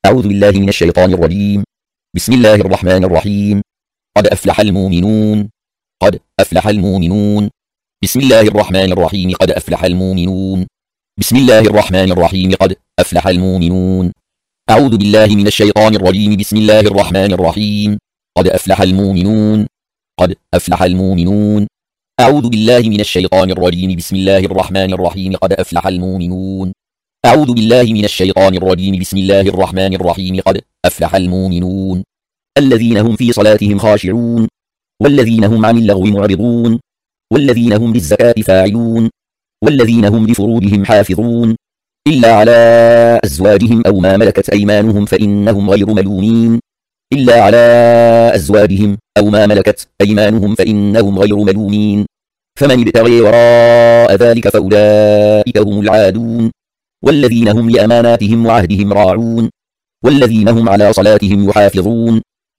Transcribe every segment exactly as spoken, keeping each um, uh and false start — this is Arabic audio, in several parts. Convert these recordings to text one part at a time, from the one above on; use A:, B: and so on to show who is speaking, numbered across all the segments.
A: أعوذ بالله من الشيطان الرجيم. بسم الله الرحمن الرحيم. قد أفلح المؤمنون. قد أفلح المؤمنون. بسم الله الرحمن الرحيم. قد أفلح المؤمنون. بسم الله الرحمن الرحيم. قد أفلح المؤمنون. أعوذ بالله من الشيطان الرجيم. بسم الله الرحمن الرحيم. قد أفلح المؤمنون. قد أفلح المؤمنون. أعوذ بالله من الشيطان الرجيم. بسم الله الرحمن الرحيم. قد أفلح المؤمنون. أعوذ بالله من الشيطان الرجيم. بسم الله الرحمن الرحيم. قد أفلح المؤمنون الذين هم في صلاتهم خاشعون والذين هم عن اللغو معرضون والذين هم للزكاة فاعلون والذين هم لفروجهم حافظون إلا على أزواجهم أو ما ملكت أيمانهم فإنهم غير ملومين إلا على أزواجهم أو ما ملكت أيمانهم فإنهم غير ملومين فمن ابتغي وراء ذلك فأولئك هم العادون والذين هم لأماناتهم وعهدهم راعون والذين هم على صلاتهم يحافظون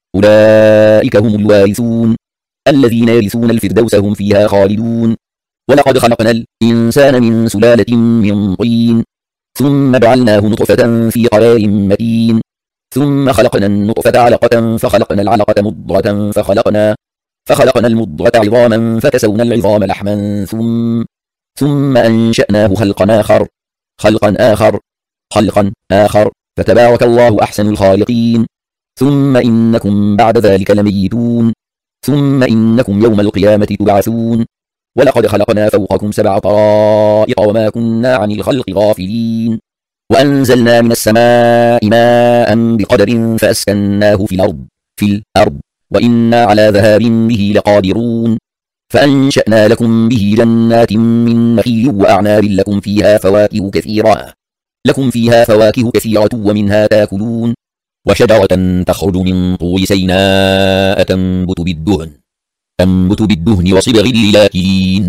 A: أولئك هم الوارثون الذين يرثون الفردوس هم فيها خالدون. ولقد خلقنا الإنسان من سلالة من طين ثم جعلناه نطفة في قرار مكين ثم خلقنا النطفة علقة فخلقنا العلقة مضغة فخلقنا فخلقنا المضغة عظاما فكسونا العظام لحما ثم ثم أنشأناه خلقا آخر خلقا آخر خلقا آخر فتبارك الله أحسن الخالقين. ثم إنكم بعد ذلك لميتون ثم إنكم يوم القيامة تبعثون. ولقد خلقنا فوقكم سبع طرائق وما كنا عن الخلق غافلين وأنزلنا من السماء ماء بقدر فأسكناه في الأرض في الأرض وإنا على ذهاب به لقادرون فأنشأنا لكم به جنات من نخيل وأعناب لكم فيها فواكه كثيرة لكم فيها فواكه كثيرة ومنها تاكلون وشجرة تخرج من طور سيناء تنبت بالدهن تنبت بالدهن وصبغ للآكلين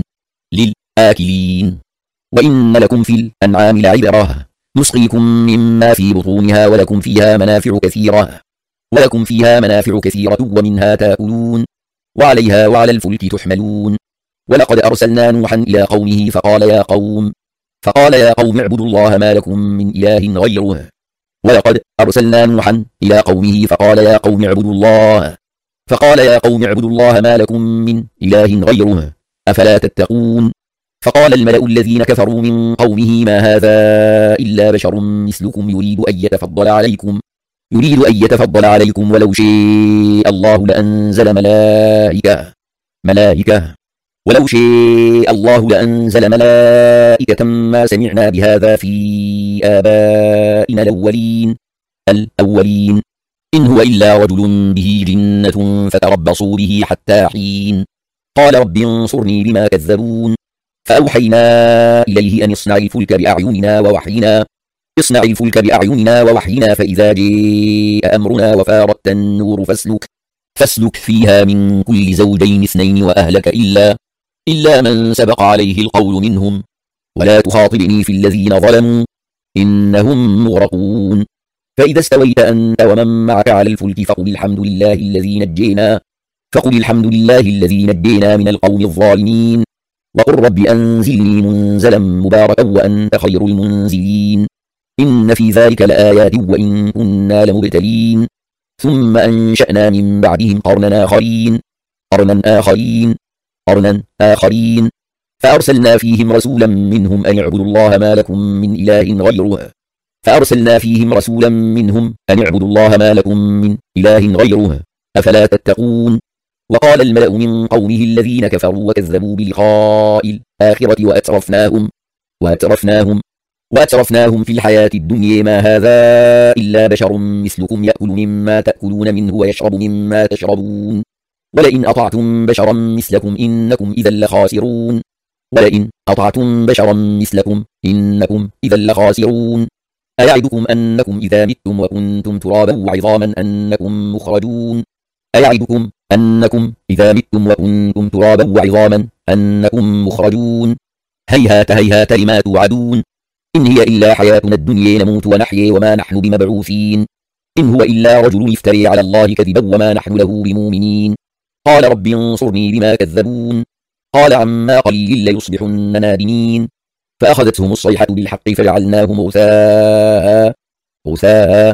A: للآكلين وإن لكم في الأنعام لعبرة نسقيكم مما في بطونها ولكم فيها منافع كثيرة ولكم فيها منافع كثيرة ومنها تاكلون وعليها وعلى الفلك تحملون. ولقد أرسلنا نوحا إلى قومه فقال يا قوم فقال يا قوم اعبدوا الله ما لكم من إله غيره ولقد أرسلنا نوحا إلى قومه فقال يا قوم اعبدوا الله فقال يا قوم اعبدوا الله ما لكم من إله غيره أفلا تتقون. فقال الملأ الذين كفروا من قومه ما هذا إلا بشر مثلكم يريد أن يتفضل عليكم يريد أن يتفضل عليكم ولو شاء الله لأنزل ملائكة ملائكة ولو شاء الله لأنزل ملائكة ما سمعنا بهذا في آبائنا الأولين الأولين إن هو إلا رجل به جنة فتربصوا به حتى حين. قال رب انصرني بما كذبون فأوحينا إليه أن اصنع الفلك بأعيننا ووحينا اصنع الفلك بأعيننا ووحينا فإذا جاء أمرنا وفارت النور فاسلك فاسلك فيها من كل زوجين اثنين وأهلك إلا إلا من سبق عليه القول منهم ولا تخاطبني في الذين ظلموا إنهم مغرقون. فإذا استويت أنت ومن معك على الفلك فقل الحمد لله الذي نجينا فقل الحمد لله الذي نجينا من القوم الظالمين وقل رب أنزلني منزلا مباركا وأنت خير المنزلين إن في ذلك لآيات وإن كنا لمبتلين. ثم أنشأنا من بعدهم قرنا آخرين قرنا آخرين قرنا آخرين فأرسلنا فيهم رسولا منهم أن اعبدوا الله ما لكم من إله غيره فأرسلنا فيهم رسولا منهم أن اعبدوا الله ما لكم من إله غيره أفلا تتقون. وقال الملأ من قومه الذين كفروا وكذبوا بلقاء الآخرة وأترفناهم وأترفناهم وأترفناهم في الحياة الدنيا ما هذا إلا بشر مثلكم يأكل مما تأكلون منه ويشرب مما تشربون ولئن أطعتم بشرا مثلكم إنكم إذا لخاسرون ولئن أطعتم بشرا مثلكم إنكم إذا لخاسرون. أيعدكم أنكم إذا متم وكنتم ترابا وعظاما أنكم مخرجون أيعدكم أنكم إذا متم وكنتم ترابا وعظاما أنكم مخرجون هيهات هيهات لما توعدون إن هي إلا حياتنا الدنيا نموت ونحيي وما نحن بمبعوثين إن هو إلا رجل يفتري على الله كذبا وما نحن له بمؤمنين. قال رب انصرني بما كذبون قال عما قليل ليصبحن نادمين فأخذتهم الصيحة بالحق فجعلناهم غثاء غثاء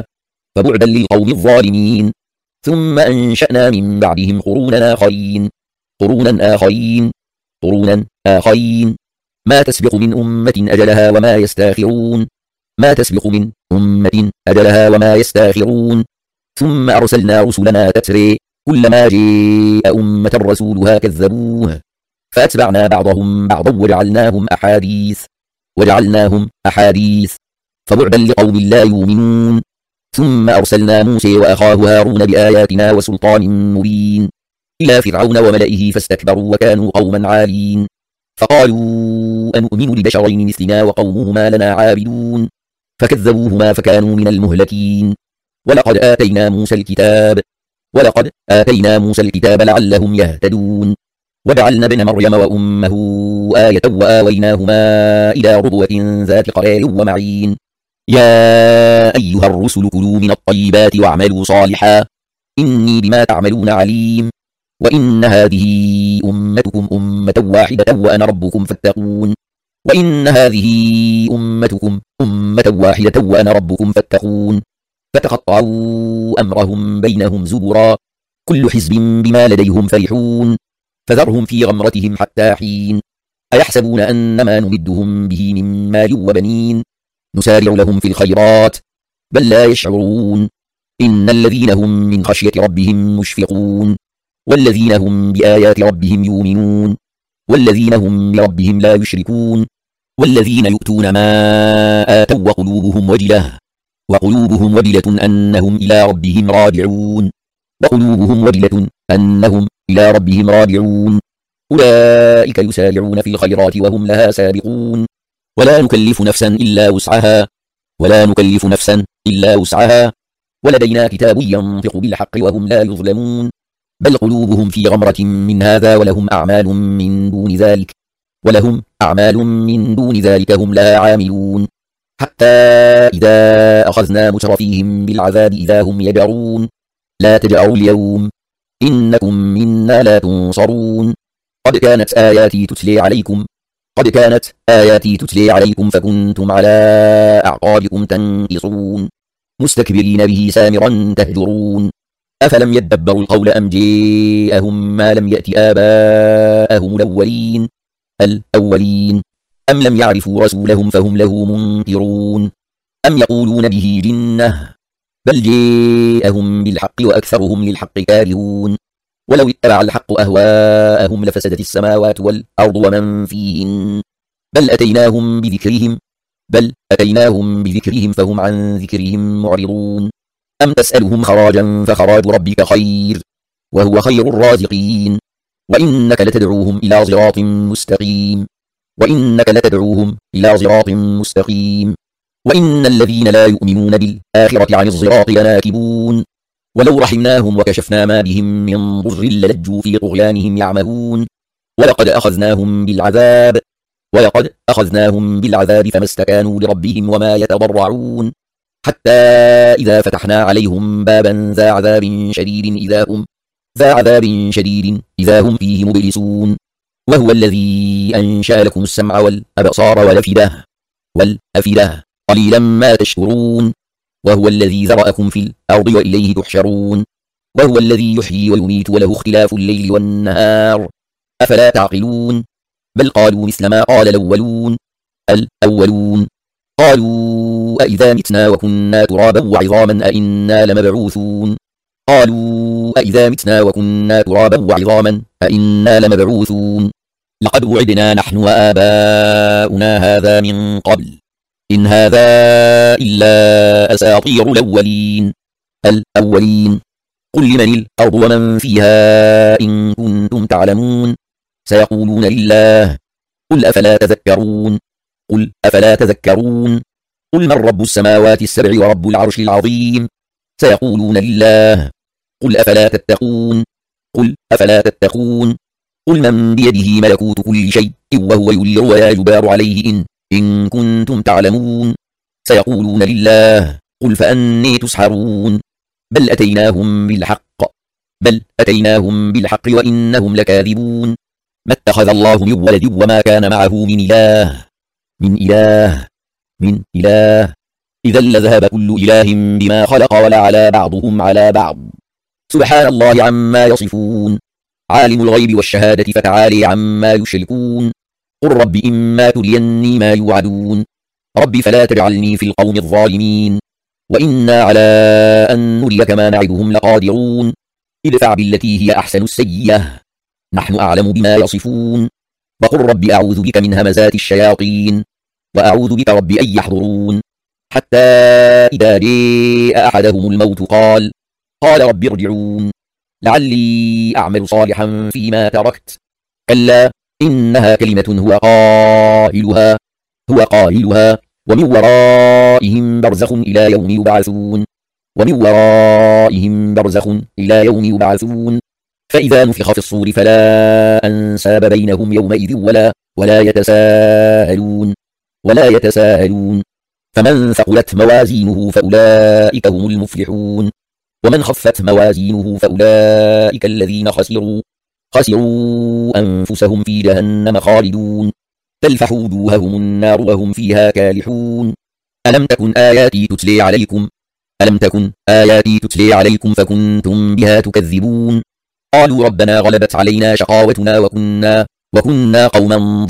A: فبعدا للقوم الظالمين. ثم أنشأنا من بعدهم قرونا آخرين قرونا آخرين قرونا آخرين ما تسبق من أمة أجلها وما يستاخرون ما تسبق من أمة أجلها وما يستاخرون. ثم أرسلنا رسلنا تتري كلما جاء أمة رسولها كذبوه فأتبعنا بعضهم بعضا وجعلناهم أحاديث وجعلناهم أحاديث فبعدا لقوم لا يؤمنون. ثم أرسلنا موسى وأخاه هارون بآياتنا وسلطان مبين إلى فرعون وملئه فاستكبروا وكانوا قوما عالين. فقالوا أنؤمن لبشرين مثلنا وقومهما لنا عابدون فكذبوهما فكانوا من المهلكين. ولقد آتينا موسى الكتاب ولقد آتينا موسى الكتاب لعلهم يهتدون. وجعلنا ابن مريم وأمه آية وآويناهما إلى ربوة ذات قرار ومعين. يا أيها الرسل كلوا من الطيبات واعملوا صالحا إني بما تعملون عليم. وإن هذه أمتكم أمة واحدة وأنا ربكم فاتقون وإن هذه أمتكم أمة واحدة وأنا ربكم فاتقون. فتقطعوا أمرهم بينهم زبرا كل حزب بما لديهم فرحون. فذرهم في غمرتهم حتى حين. أيحسبون أن ما نمدهم به من مال وبنين نسارع لهم في الخيرات بل لا يشعرون. إن الذين هم من خشية ربهم مشفقون والذين هم بآيات ربهم يؤمنون والذين هم بربهم لا يشركون والذين يؤتون ما آتوا وقلوبهم وجلة وقلوبهم وجلة أنهم إلى ربهم راجعون وقلوبهم وجلة أنهم إلى ربهم راجعون. أولئك يسارعون في الخيرات وهم لها سابقون. ولا نكلف نفسا إلا وسعها ولا نكلف نفسا إلا وسعها ولدينا كتاب ينطق بالحق وهم لا يظلمون. بل قلوبهم في غمرة من هذا ولهم أعمال من دون ذلك ولهم أعمال من دون ذلك هم لها عاملون. حتى إذا أخذنا مترفيهم بالعذاب إذا هم يجرون لا تجأروا اليوم إنكم منا لا تنصرون. قد كانت آياتي تتلي عليكم قد كانت آياتي تتلي عليكم فكنتم على أعقابكم تنكصون مستكبرين به سامرا تهجرون. أفلم يدبروا القول أم جاءهم ما لم يأت آباءهم الأولين الأولين أم لم يعرفوا رسولهم فهم له منكرون أم يقولون به جنة بل جاءهم بالحق وأكثرهم للحق كارهون. ولو اتبع الحق أهواءهم لفسدت السماوات والأرض ومن فيهن بل أتيناهم بذكرهم بل أتيناهم بذكرهم فهم عن ذكرهم معرضون. أم تسألهم خراجا فخراج ربك خير وهو خير الرازقين وإنك لتدعوهم إلى صراط مستقيم وإنك لتدعوهم إلى صراط مستقيم. وإن الذين لا يؤمنون بالآخرة عن الصراط لناكبون ولو رحمناهم وكشفنا ما بهم من ضر للجوا في طغيانهم يعمهون. ولقد أخذناهم بالعذاب ولقد أخذناهم بالعذاب فما استكانوا لربهم وما يتضرعون حتى إذا فتحنا عليهم بابا ذا عذاب شديد إذا هم ذا عذاب شديد إذا هم فيه مبلسون. وهو الذي أنشأ لكم السمع والأبصار والأفئدة والأفئدة قليلا ما تشكرون. وهو الذي ذرأكم في الأرض وإليه تحشرون. وهو الذي يحيي ويميت وله اختلاف الليل والنهار أفلا تعقلون. بل قالوا مثل ما قال الأولون الأولون قالوا أئذا متنا وكنا ترابا وعظاما أئنا لمبعوثون قالوا أئذا متنا وكنا ترابا وعظاما أئنا لمبعوثون لقد وعدنا نحن وآباؤنا هذا من قبل إن هذا إلا أساطير الأولين الأولين قل لمن الأرض ومن فيها إن كنتم تعلمون سيقولون لله قل أفلا تذكرون قل أفلا تذكرون قل من رب السماوات السبع ورب العرش العظيم سيقولون لله قل أفلا تتقون قل أفلا تتقون قل من بيده ملكوت كل شيء وهو يجير ولا يجبار عليه إن إن كنتم تعلمون سيقولون لله قل فأني تسحرون بل أتيناهم بالحق بل أتيناهم بالحق وإنهم لكاذبون ما اتخذ الله من ولد وما كان معه من إله من إله من إله إذا لذهب كل إله بما خلق ولا على بعضهم على بعض سبحان الله عما يصفون عالم الغيب والشهادة فتعالي عما يشركون قل رب إما تريني ما يوعدون رب فلا تجعلني في القوم الظالمين وإنا على أن نريك ما نعدهم لقادرون ادفع بالتي هي أحسن السيئة نحن أعلم بما يصفون وقل رب أعوذ بك من همزات الشياطين وأعوذ بك رب أن يحضرون حتى إذا جاء أحدهم الموت قال قال رب ارجعون لعلي أعمل صالحا فيما تركت كلا إنها كلمة هو قائلها هو قائلها ومن ورائهم برزخ إلى يوم يبعثون ومن ورائهم برزخ إلى يوم يبعثون فإذا نفخ في الصور فلا أنساب بينهم يومئذ ولا ولا يتساءلون ولا يتساءلون فمن ثقلت موازينه فأولئك هم المفلحون ومن خفت موازينه فأولئك الذين خسروا خسروا أنفسهم في جهنم خالدون تلفح وجوههم النار وهم فيها كالحون ألم تكن آياتي تتلي عليكم ألم تكن آياتي تتلي عليكم فكنتم بها تكذبون قالوا ربنا غلبت علينا شقاوتنا وكنا وكنا قوما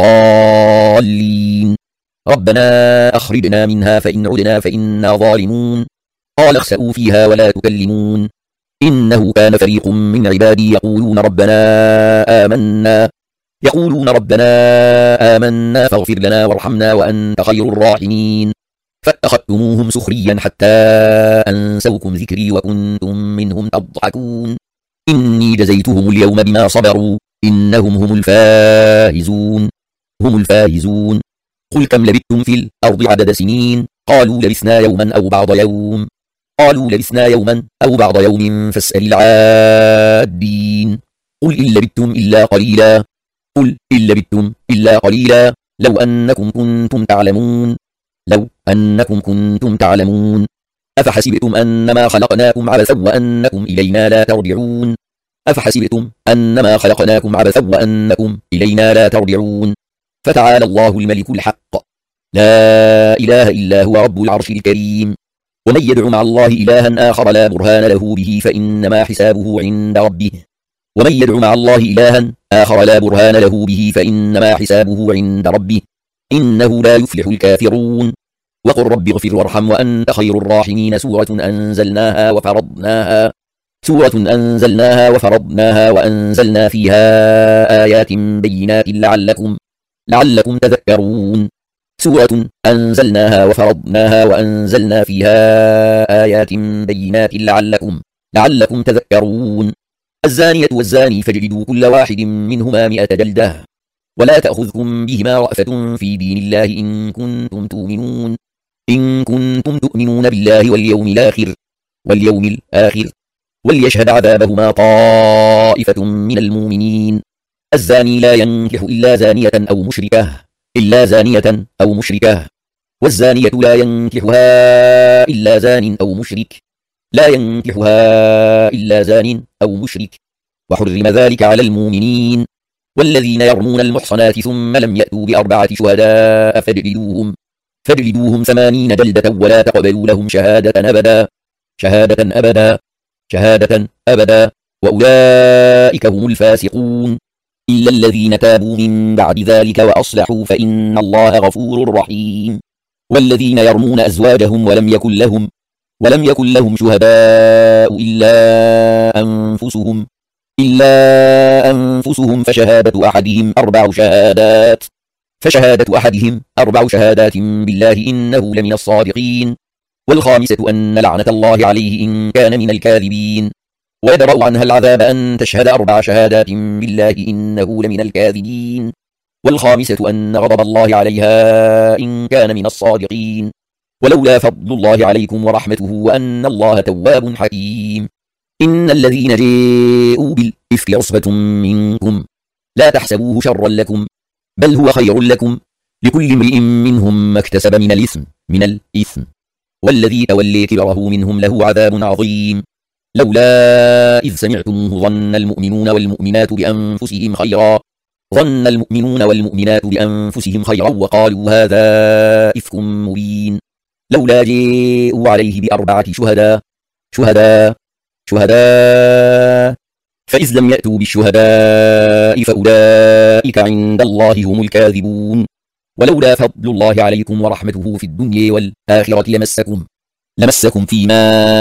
A: ضالين ربنا أخرجنا منها فإن عدنا فإنا ظالمون قال اخسئوا فيها ولا تكلمون إنه كان فريق من عبادي يقولون ربنا آمنا يقولون ربنا آمنا فاغفر لنا وارحمنا وأنت خير الراحمين فاتخذتموهم سخريا حتى أنسوكم ذكري وكنتم منهم تضحكون إني جزيتهم اليوم بما صبروا إنهم هم الفائزون هم الفائزون قل كم لبثتم في الأرض عدد سنين قالوا لبثنا يوما أو بعض يوم قالوا لبثنا يوما أو بعض يوم فاسأل العادين قل إن لبثتم إلا قليلا قل إن لبثتم إلا قليلا لو أنكم كنتم تعلمون لو أنكم كنتم تعلمون أفحسبتم أنما خلقناكم عبثا وأنكم إلينا لا ترجعون أفحسبتم أنما خلقناكم عبثا وأنكم إلينا لا ترجعون فتعالى الله الملك الحق لا إله إلا هو رب العرش الكريم ومن يدع مع الله إلها آخر لا برهان له به فإنما حسابه عند ربه ومن يدع مع الله إلها آخر لا برهان له به فإنما حسابه عند ربه إنه لا يفلح الكافرون وقل رب اغفر وارحم وأنت خير الراحمين سورة أنزلناها وفرضناها سورة أنزلناها وفرضناها وأنزلنا فيها آيات بينات لعلكم لعلكم تذكرون سورة أنزلناها وفرضناها وأنزلنا فيها آيات بينات لعلكم لعلكم تذكرون الزانية والزاني فاجلدوا كل واحد منهما مئة جلدة ولا تأخذكم بهما رأفة في دين الله إن كنتم تؤمنون إن كنتم تؤمنون بالله واليوم الآخر واليوم الآخر وليشهد عذابهما طائفة من المؤمنين الزاني لا ينكح إلا زانية أو مشركة إلا زانية أو مشركة والزانية لا ينكحها إلا زان أو مشرك لا ينكحها إلا زان أو مشرك وحرم ذلك على المؤمنين والذين يرمون المحصنات ثم لم يأتوا بأربعة شهداء فاجلدوهم فاجلدوهم ثمانين جلدة ولا تقبلوا لهم شهادة أبدا شهادة أبدا شهادة أبدا وأولئك هم الفاسقون إلا الذين تابوا من بعد ذلك وأصلحوا فإن الله غفور رحيم والذين يرمون أزواجهم ولم يكن لهم ولم يكن لهم شهداء إلا أنفسهم إلا أنفسهم فشهادة أحدهم أربع شهادات فشهادة أحدهم أربع شهادات بالله إنه لمن الصادقين والخامسة أن لعنة الله عليه إن كان من الكاذبين ويدرأ عنها العذاب أن تشهد أربع شهادات بالله إنه لمن الكاذبين والخامسة أن غضب الله عليها إن كان من الصادقين ولولا فضل الله عليكم ورحمته وأن الله تواب حكيم إن الذين جاءوا بالإفك عصبة منكم لا تحسبوه شرا لكم بل هو خير لكم لكل امرئ منهم ما اكتسب من الإثم من الإثم والذي تولي كبره منهم له عذاب عظيم لولا إذ سمعتموه ظن المؤمنون والمؤمنات بأنفسهم خيرا ظن المؤمنون والمؤمنات بأنفسهم خيرا وقالوا هذا إفك مبين لولا جاءوا عليه بأربعة شهداء شهداء شهداء فإذ لم يأتوا بالشهداء فأولئك عند الله هم الكاذبون ولولا فضل الله عليكم ورحمته في الدنيا والآخرة لمسكم لمسكم فيما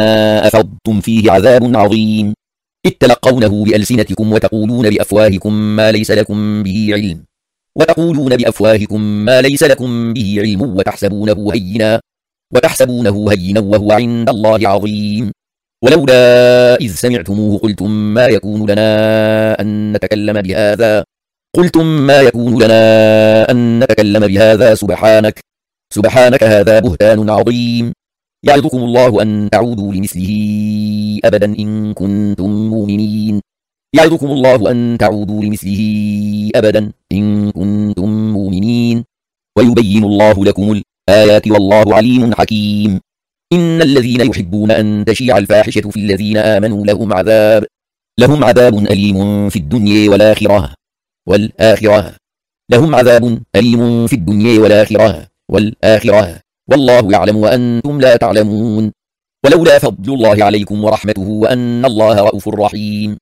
A: أفضتم فيه عذاب عظيم إذ تلقونه بألسنتكم وتقولون بأفواهكم ما ليس لكم به علم وتقولون بأفواهكم ما ليس لكم به علم وتحسبونه هينا وتحسبونه هينا وهو عند الله عظيم ولولا إذ سمعتموه قلتم ما يكون لنا أن نتكلم بهذا قلتم ما يكون لنا أن نتكلم بهذا سبحانك سبحانك هذا بهتان عظيم يعظكم الله أن تعودوا لمثله أبدا إن كنتم مؤمنين يعظكم الله أن تعودوا لمثله أبدا إن كنتم مؤمنين ويبين الله لكم الآيات والله عليم حكيم إن الذين يحبون أن تشيع الفاحشة في الذين آمنوا لهم عذاب لهم عذاب أليم في الدنيا والآخرة والآخرة لهم عذاب أليم في الدنيا والآخرة والآخرة والله يعلم وأنتم لا تعلمون ولولا فضل الله عليكم ورحمته وأن الله رؤوف رحيم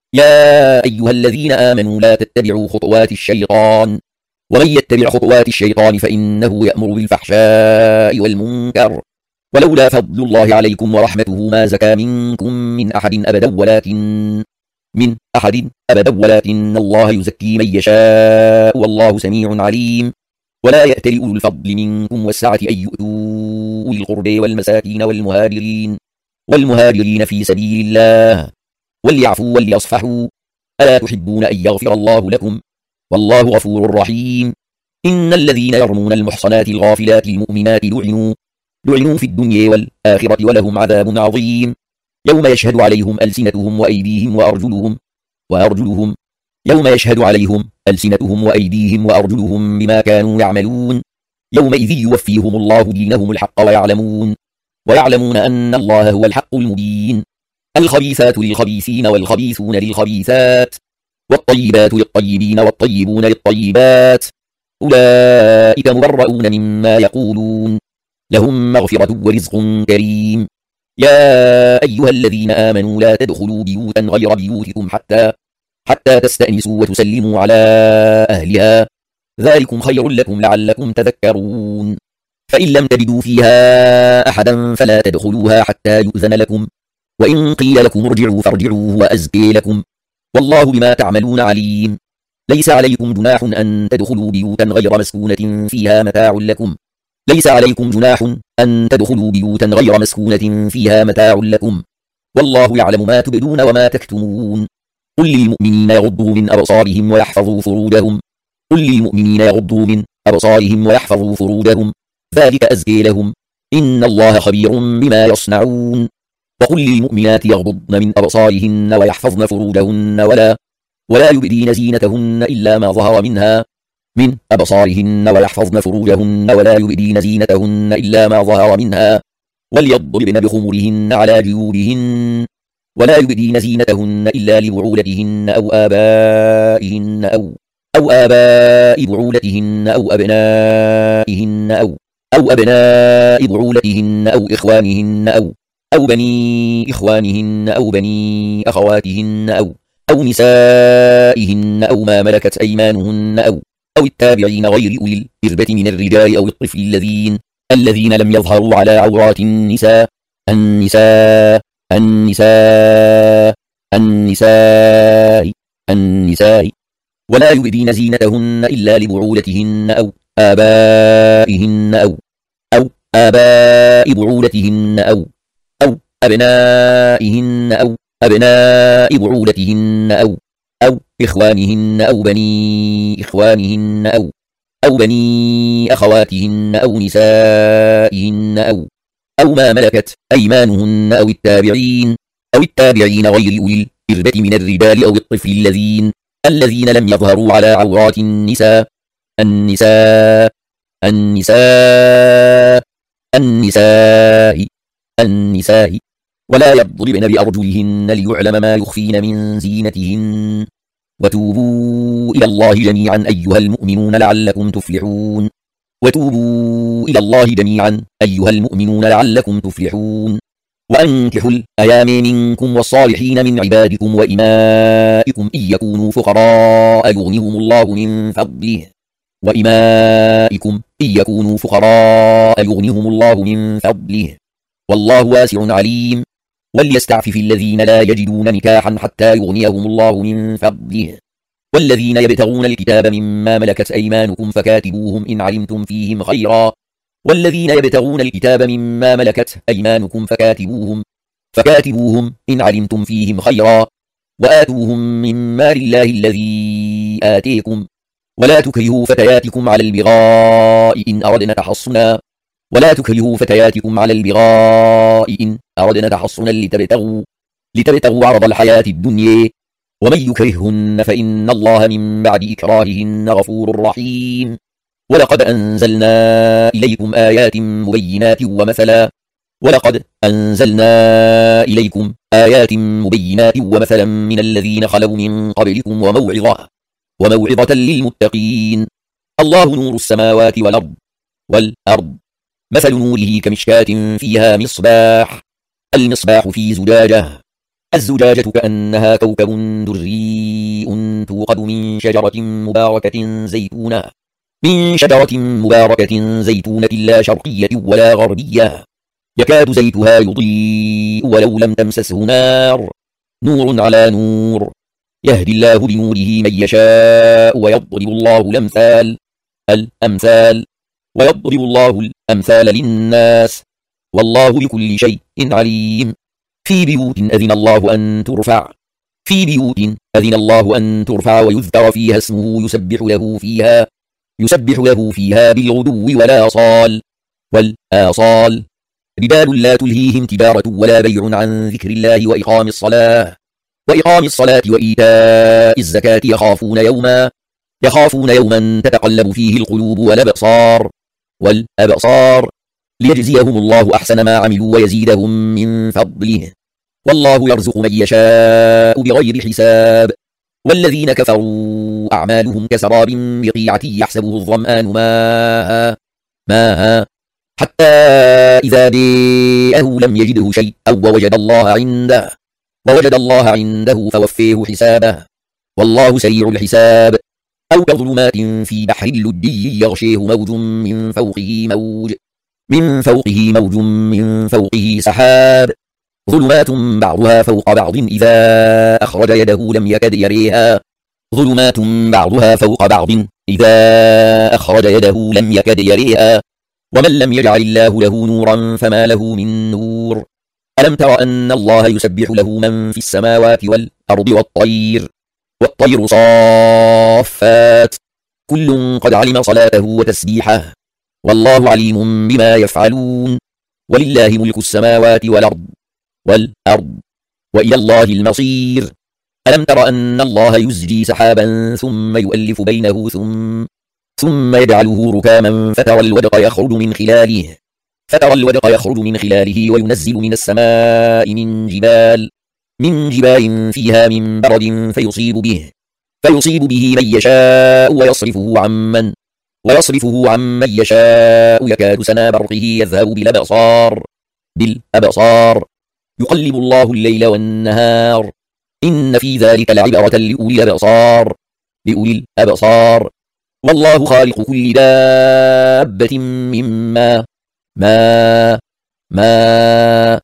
A: يا أيها الذين آمنوا لا تتبعوا خطوات الشيطان ومن يتبع خطوات الشيطان فإنه يأمر بالفحشاء والمنكر ولولا فضل الله عليكم ورحمته ما زكى منكم من أحد أبدا ولكن من أحد أبدا ولكن الله يزكي من يشاء والله سميع عليم ولا يأتل أولو الفضل منكم والسعة أن يؤتوا أولي القربى والمساكين والمهاجرين والمهاجرين في سبيل الله وليعفوا وليصفحوا ألا تحبون أن يغفر الله لكم والله غفور رحيم إن الذين يرمون المحصنات الغافلات المؤمنات لعنوا لعنوا في الدنيا والآخرة ولهم عذاب عظيم يوم يشهد عليهم ألسنتهم وأيديهم وأرجلهم وأرجلهم يوم يشهد عليهم ألسنتهم وأيديهم وأرجلهم بما كانوا يعملون يومئذ يوفيهم الله دينهم الحق ويعلمون ويعلمون أن الله هو الحق المبين الخبيثات للخبيثين والخبيثون للخبيثات والطيبات للطيبين والطيبون للطيبات أولئك مبرؤون مما يقولون لهم مغفرة ورزق كريم يا أيها الذين آمنوا لا تدخلوا بيوتا غير بيوتكم حتى حتى تستأنسوا وتسلموا على أهلها ذلكم خير لكم لعلكم تذكرون فإن لم تجدوا فيها أحدا فلا تدخلوها حتى يؤذن لكم وإن قيل لكم ارجعوا فارجعوا هو أزكى لكم والله بما تعملون عليم ليس عليكم جناح أن تدخلوا بيوتا غير مسكونة فيها متاع لكم ليس عليكم جناح أن تدخلوا بيوتا غير مسكونة فيها متاع لكم والله يعلم ما تبدون وما تكتمون قل للمؤمنين يغضوا من أبصارهم ويحفظوا فروجهم قل للمؤمنين يغضوا من أبصارهم ويحفظوا فروجهم ذلك أزكى لهم إن الله خبير بما يصنعون وقل للمؤمنات يغضضن من أبصارهن ويحفظن فروجهن ولا ولا يبدين زينتهن إلا ما ظهر منها من أبصارهن ويحفظن فروجهن ولا يبدين زينتهن إلا ما ظهر منها وليضربن بخمرهن على جيوبهن ولا يبدين زينتهن إلا لبعولتهن أو آبائهن أو أو آباء بعولتهن أو أبنائهن أو أو أبناء بعولتهن أو إخوانهن أو أو بني إخوانهن أو بني أخواتهن أو أو نسائهن أو ما ملكت أيمانهن أو أو التابعين غير أولي الإربة من الرجال أو الطفل الذين الذين لم يظهروا على عورات النساء النساء النساء النساء النساء ولا يبدين زينتهن إلا لبعولتهن أو آبائهن أو أو آباء بعولتهن أو أو أبنائهن أو أبناء بعولتهن أو أو إخوانهن أو بني إخوانهن أو أو بني أخواتهن أو نسائهن أو أو ما ملكت أيمانهن أو التابعين أو التابعين غير أولي الإربة من الرجال أو الطفل الذين الذين لم يظهروا على عورات النساء النساء النساء النساء النساء ولا يضربن بأرجلهن ليعلم ما يخفين من زينتهن وتوبوا إلى الله جميعا أيها المؤمنون لعلكم تفلحون وتوبوا إلى الله جميعا أيها المؤمنون لعلكم تفلحون وأنكحوا الأيام منكم والصالحين من عبادكم وإمائكم إن يكونوا فقراء يغنهم الله من فضله وإمائكم إن يكونوا فقراء يغنهم الله من فضله والله واسع عليم وليستعفف الذين لا يجدون نكاحا حتى يغنيهم الله من فضله والذين يبتغون الكتاب مما ملكت أيمانكم فكاتبوهم إن علمتم فيهم خيرا والذين يبتغون الكتاب مما ملكت أيمانكم فكاتبوهم فكاتبوهم إن علمتم فيهم خيرا وآتوهم من مال الله الذي آتيكم ولا تكرهوا فتياتكم على البغاء إن أردنا تحصنا ولا تكرهوا فتياتكم على البغاء إن أردنا تحصنا لتبتغوا لتبتغوا عرض الحياة الدنيا ومن يكرههن فإن الله من بعد إكراههن غفور رحيم ولقد أنزلنا إليكم آيات مبينات ومثلا ولقد أنزلنا إليكم آيات مبينات ومثلا من الذين خلوا من قبلكم وموعظة وموعظة للمتقين الله نور السماوات والأرض والأرض مثل نوره كمشكاة فيها مصباح المصباح في زجاجة الزجاجة كأنها كوكب دري توقد من شجرة مباركة زيتونة من شجرة مباركة زيتونة لا شرقية ولا غربية يكاد زيتها يضيء ولو لم تمسسه نار نور على نور يهدي الله بنوره من يشاء ويضرب الله الأمثال الأمثال ويضرب الله الأمثال للناس والله بكل شيء عليم في بيوت أذن الله أن ترفع في بيوت أذن الله أن ترفع ويذكر فيها اسمه يسبح له فيها يسبح له فيها بالغدو والآصال والآصال رجال لا تلهيهم تجارة ولا بيع عن ذكر الله وإقام الصلاة وإقام الصلاة وإيتاء الزكاة يخافون يوما يخافون يوما تتقلب فيه القلوب والأبصار والأبصار ليجزيهم الله أحسن ما عملوا ويزيدهم من فضله والله يرزق من يشاء بغير حساب والذين كفروا أعمالهم كسراب بقيعة يحسبه الظمآن ماء ماء حتى إذا جاءه لم يجده شيء أو ووجد الله عنده ووجد الله عنده فوفيه حسابه والله سريع الحساب أو كظلمات في بحر اللجي يغشيه موج من فوقه موج من فوقه موج من فوقه سحاب ظلمات بعضها فوق بعض إذا أخرج يده لم يكد يريها ظلمات بعضها فوق بعض إذا أخرج يده لم يكد يريها ومن لم يجعل الله له نورا فما له من نور ألم تر أن الله يسبح له من في السماوات والأرض والطير والطير صافات كل قد علم صلاته وتسبيحه والله عليم بما يفعلون ولله ملك السماوات والأرض والأرض وإلى الله المصير ألم تر أن الله يزجي سحابا ثم يؤلف بينه ثم ثم يجعله ركاما فترى الودق يخرج من خلاله فترى الودق يخرج من خلاله وينزل من السماء من جبال من جبال فيها من برد فيصيب به فيصيب به من يشاء ويصرفه عمن ويصرفه عمن يشاء يكاد سنا برقه يذهب بالأبصار بالأبصار يقلب الله الليل والنهار إن في ذلك لعبرة لأولي الأبصار لأولي الأبصار والله خالق كل دابة مما ما ما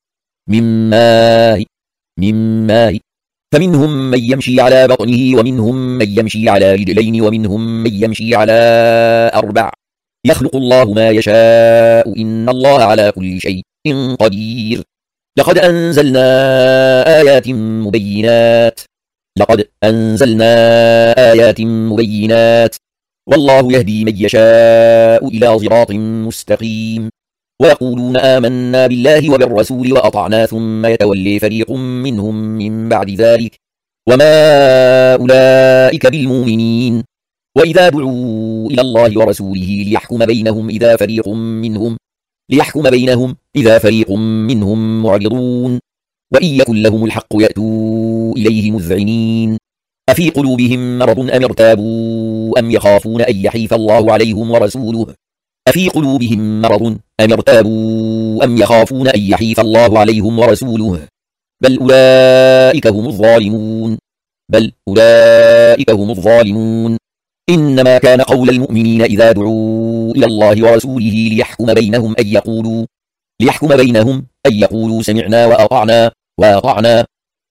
A: مما مما فمنهم من يمشي على بطنه ومنهم من يمشي على رجلين ومنهم من يمشي على أربع يخلق الله ما يشاء إن الله على كل شيء قدير لقد أنزلنا آيات مبينات لقد أنزلنا آيات مبينات والله يهدي من يشاء إلى صراط مستقيم ويقولون آمنا بالله وبالرسول وأطعنا ثم يتولي فريق منهم من بعد ذلك وما أولئك بالمؤمنين وإذا دعوا إلى الله ورسوله ليحكم بينهم إذا فريق منهم ليحكم بينهم إذا فريق منهم معرضون وإن يكن لهم الحق يأتوا إليه مذعنين أفي قلوبهم مرض أم ارتابوا أم يخافون أن يحيف الله عليهم ورسوله أفي قلوبهم مرض أم ارتابوا أم يخافون أن يحيف الله عليهم ورسوله بل أولئك هم الظالمون بل أولئك هم الظالمون إنما كان قول المؤمنين إذا دعوا إلى الله ورسوله ليحكم بينهم أن يقولوا ليحكم بينهم أن يقولوا سمعنا وأطعنا وأطعنا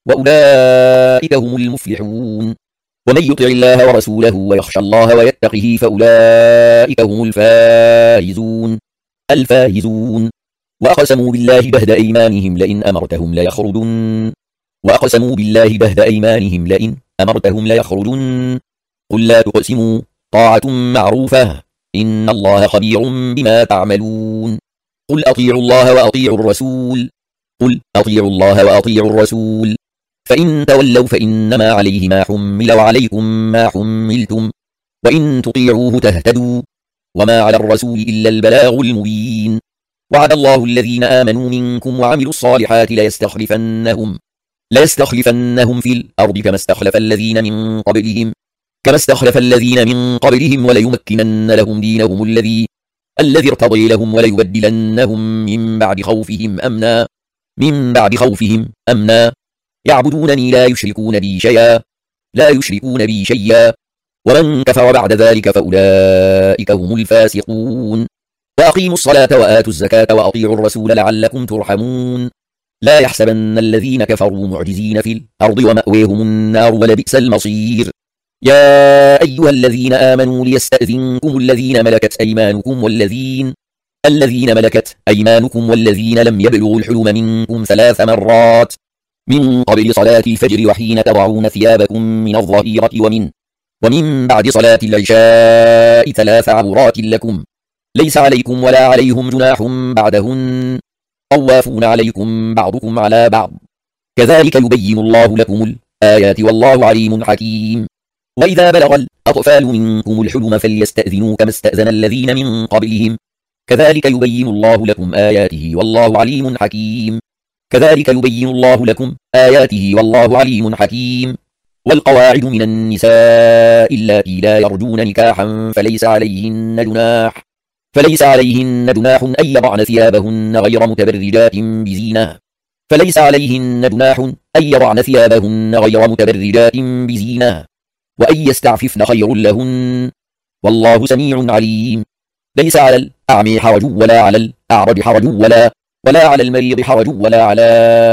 A: وأولئك هم المفلحون ومن يطع الله ورسوله ويخشى الله ويتقه فأولئك هم الفائزون الفائزون وأقسموا بالله جهد أيمانهم لئن أمرتهم ليخرجن وأقسموا بالله جهد أيمانهم لئن أمرتهم ليخرجن قل لا تقسموا طاعة معروفة إن الله خبير بما تعملون قل أطيعوا الله وأطيعوا الرسول قل أطيعوا الله وأطيعوا الرسول فإن تولوا فإنما عليه ما حمل وعليكم ما حملتم وإن تطيعوه تهتدوا وما على الرسول إلا البلاغ المبين وعد الله الذين آمنوا منكم وعملوا الصالحات ليستخلفنهم ليستخلفنهم في الأرض كما استخلف الذين من قبلهم كما استخلف الذين من قبلهم وليمكنن لهم دينهم الذي الذي ارتضي لهم وليبدلنهم من بعد خوفهم أمنا من بعد خوفهم أمنا يعبدونني لا يشركون بي شيئا لا يشركون بي شيئا ومن كفر بعد ذلك فأولئك هم الفاسقون وأقيموا الصلاة وآتوا الزكاة وأطيعوا الرسول لعلكم ترحمون لا يحسبن الذين كفروا معجزين في الأرض ومأويهم النار ولبئس المصير يا أيها الذين آمنوا ليستأذنكم الذين ملكت أيمانكم والذين الذين ملكت أيمانكم والذين لم يبلغوا الحلم منكم ثلاث مرات من قبل صلاة الفجر وحين تضعون ثيابكم من الظهيرة ومن ومن بعد صلاة العشاء ثلاث عورات لكم ليس عليكم ولا عليهم جناح بعدهن طوافون عليكم بعضكم على بعض كذلك يبين الله لكم الآيات والله عليم حكيم وإذا بلغ الأطفال منكم الحلم فليستأذنوا كما استأذن الذين من قبلهم كذلك يبين الله لكم آياته والله عليم حكيم كذلك يبين الله لكم آياته والله عليم حكيم والقواعد من النساء اللاتي لا يرجون نكاحا فليس عليهن جناح فليس عليهن جناح أن يضعن ثيابهن غير متبرجات بزينة فليس عليهن جناح أن يضعن ثيابهن غير متبرجات بزينة وأن يستعففن خير لهن والله سميع عليم ليس على الأعمى حرج ولا على الأعرج حرج ولا ولا على المريض حرج ولا على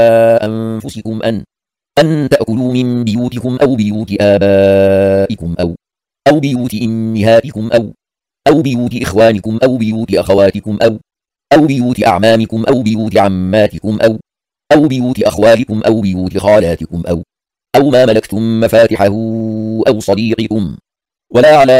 A: أنفسكم أن أن تأكلوا من بيوتكم أو بيوت آبائكم أو أو بيوت أمهاتكم أو أو بيوت إخوانكم أو بيوت أخواتكم أو أو بيوت أعمامكم أو بيوت عماتكم أو أو بيوت أخوالكم أو بيوت خالاتكم أو أو ما ملكتم مفاتحه أو صديقكم ولا على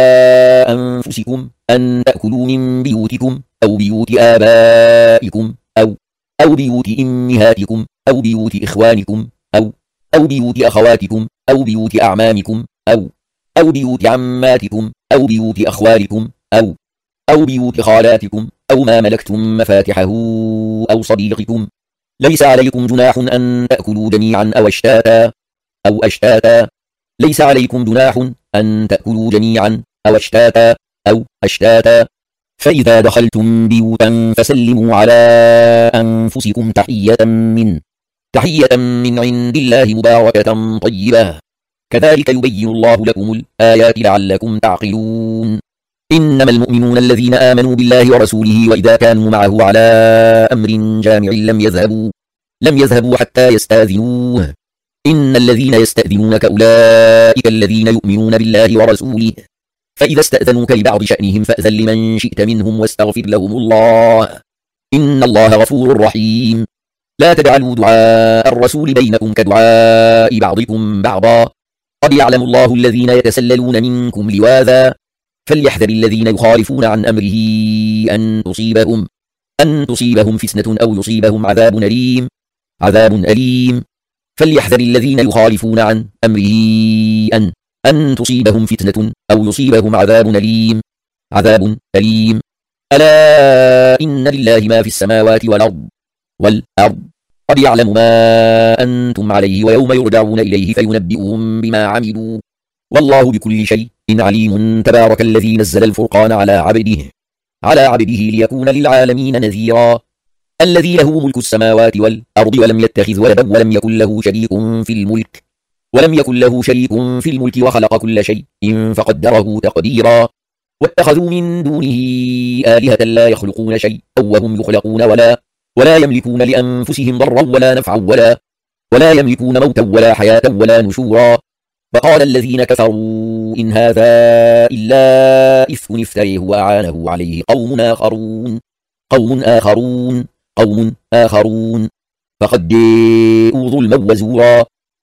A: أنفسكم أن تأكلوا من بيوتكم أو بيوت آبائكم أو أو بيوت أمهاتكم أو بيوت إخوانكم أو أو بيوت أخواتكم أو بيوت أعمامكم أو أو بيوت عماتكم أو بيوت أخوالكم أو أو بيوت خالاتكم أو ما ملكتم مفاتحه أو صديقكم ليس عليكم جناح أن تأكلوا جميعا أو أشتاتا أو أشتاتا ليس عليكم جناح أن تأكلوا جميعا أو أشتاتا أو أشتاتا فإذا دخلتم بيوتا فسلموا على أنفسكم تحية من تحية من عند الله مباركة طيبة كذلك يبين الله لكم الآيات لعلكم تعقلون إنما المؤمنون الذين آمنوا بالله ورسوله وإذا كانوا معه على أمر جامع لم يذهبوا لم يذهبوا حتى يستأذنوه إن الذين يستأذنونك أولئك الذين يؤمنون بالله ورسوله فإذا استأذنوك لبعض شأنهم فأذن لمن شئت منهم واستغفر لهم الله إن الله غفور رحيم لا تجعلوا دعاء الرسول بينكم كدعاء بعضكم بعضا قد يعلم الله الذين يتسللون منكم لواذا فليحذر الذين يخالفون عن أمره أن تصيبهم أن تصيبهم فتنة أو يصيبهم عذاب أليم عذاب أليم فليحذر الذين يخالفون عن أمره أن أن تصيبهم فتنة أو يصيبهم عذاب أليم عذاب أليم ألا إن لله ما في السماوات والأرض والأرض قد يعلم ما أنتم عليه ويوم يرجعون إليه فينبئهم بما عملوا والله بكل شيء عليم تبارك الذي نزل الفرقان على عبده على عبده ليكون للعالمين نذيرا الذي له ملك السماوات والأرض ولم يتخذ ولدا ولم يكن له شريك في الملك ولم يكن له شريك في الملك وخلق كل شيء فقدره تقديرا واتخذوا من دونه آلهة لا يخلقون شيئا وهم يخلقون ولا ولا يملكون لأنفسهم ضرا ولا نفعا ولا ولا يملكون موتا ولا حياة ولا نشورا فقال الذين كفروا إن هذا إلا إفك افتريه وأعانه عليه قوم آخرون قوم آخرون قوم آخرون فقد جاءوا ظلما وزورا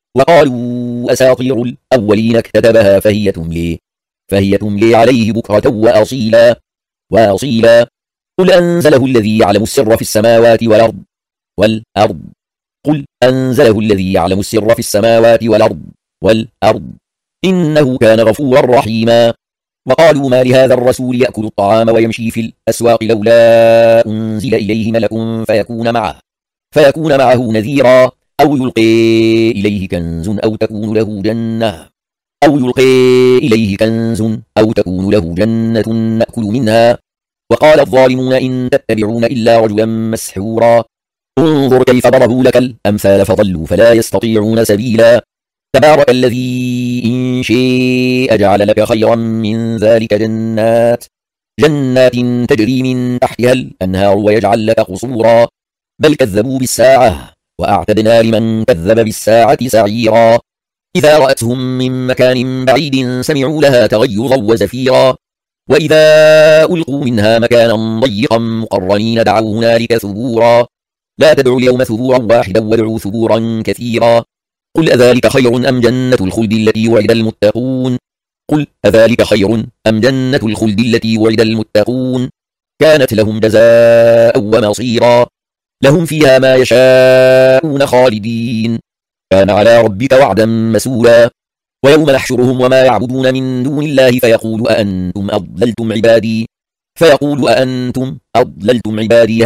A: وقالوا أساطير الأولين اكتتبها فهي تملي فهي تملي عليه بكرة وأصيلا وأصيلا قل أنزله الذي يعلم السر في السماوات والأرض والأرض قل أنزله الذي يعلم السر في السماوات والأرض والأرض إنه كان غفورا رحيما وقالوا ما لهذا الرسول يأكل الطعام ويمشي في الأسواق لولا أنزل إليه ملك فيكون معه فيكون معه نذيرا أو يلقي إليه كنز أو تكون له جنة أو يلقي إليه كنز أو تكون له جنة نأكل منها وقال الظالمون إن تتبعون إلا رجلا مسحورا انظر كيف ضربوا لك الأمثال فضلوا فلا يستطيعون سبيلا تبارك الذي إن شاء جعل لك خيرا من ذلك جنات جنات تجري من تحتها الأنهار ويجعل لك قصورا بل كذبوا بالساعة وأعتدنا لمن كذب بالساعة سعيرا إذا رأتهم من مكان بعيد سمعوا لها تغيظا وزفيرا وإذا ألقوا منها مكانا ضيقا مقرنين دعوا هنالك ثبورا لا تدعوا اليوم ثبورا واحدا وادعوا ثبورا كثيرا قل أذلك خير أم جنة الخلد التي وعد المتقون قل أذلك خير أم جنة الخلد التي وعد المتقون كانت لهم جزاء ومصيرا لهم فيها ما يشاءون خالدين كان على ربك وعدا مسولا ويوم نحشرهم وما يعبدون من دون الله فيقول أأنتم أضللتم عبادي فيقول أأنتم أضللتم عبادي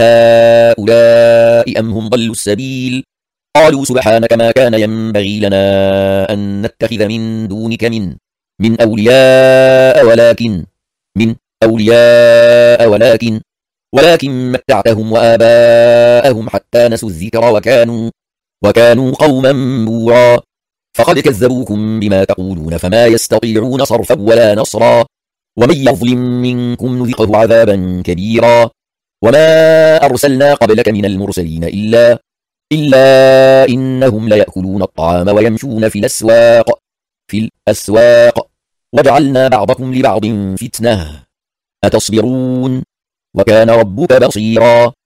A: هؤلاء أم هم ضلوا السبيل قالوا سبحانك ما كان ينبغي لنا أن نتخذ من دونك من من أولياء ولكن من أولياء ولكن ولكن متعتهم وآباءهم حتى نسوا الذكر وكانوا وكانوا قوما بورا فقد كذبوكم بما تقولون فما يستطيعون صرفا ولا نصرا ومن يظلم منكم نذقه عذابا كبيرا وما أرسلنا قبلك من المرسلين إلا إلا إنهم ليأكلون الطعام ويمشون في الأسواق في الأسواق وجعلنا بعضكم لبعض فتنة أتصبرون وكان ربك بصيرا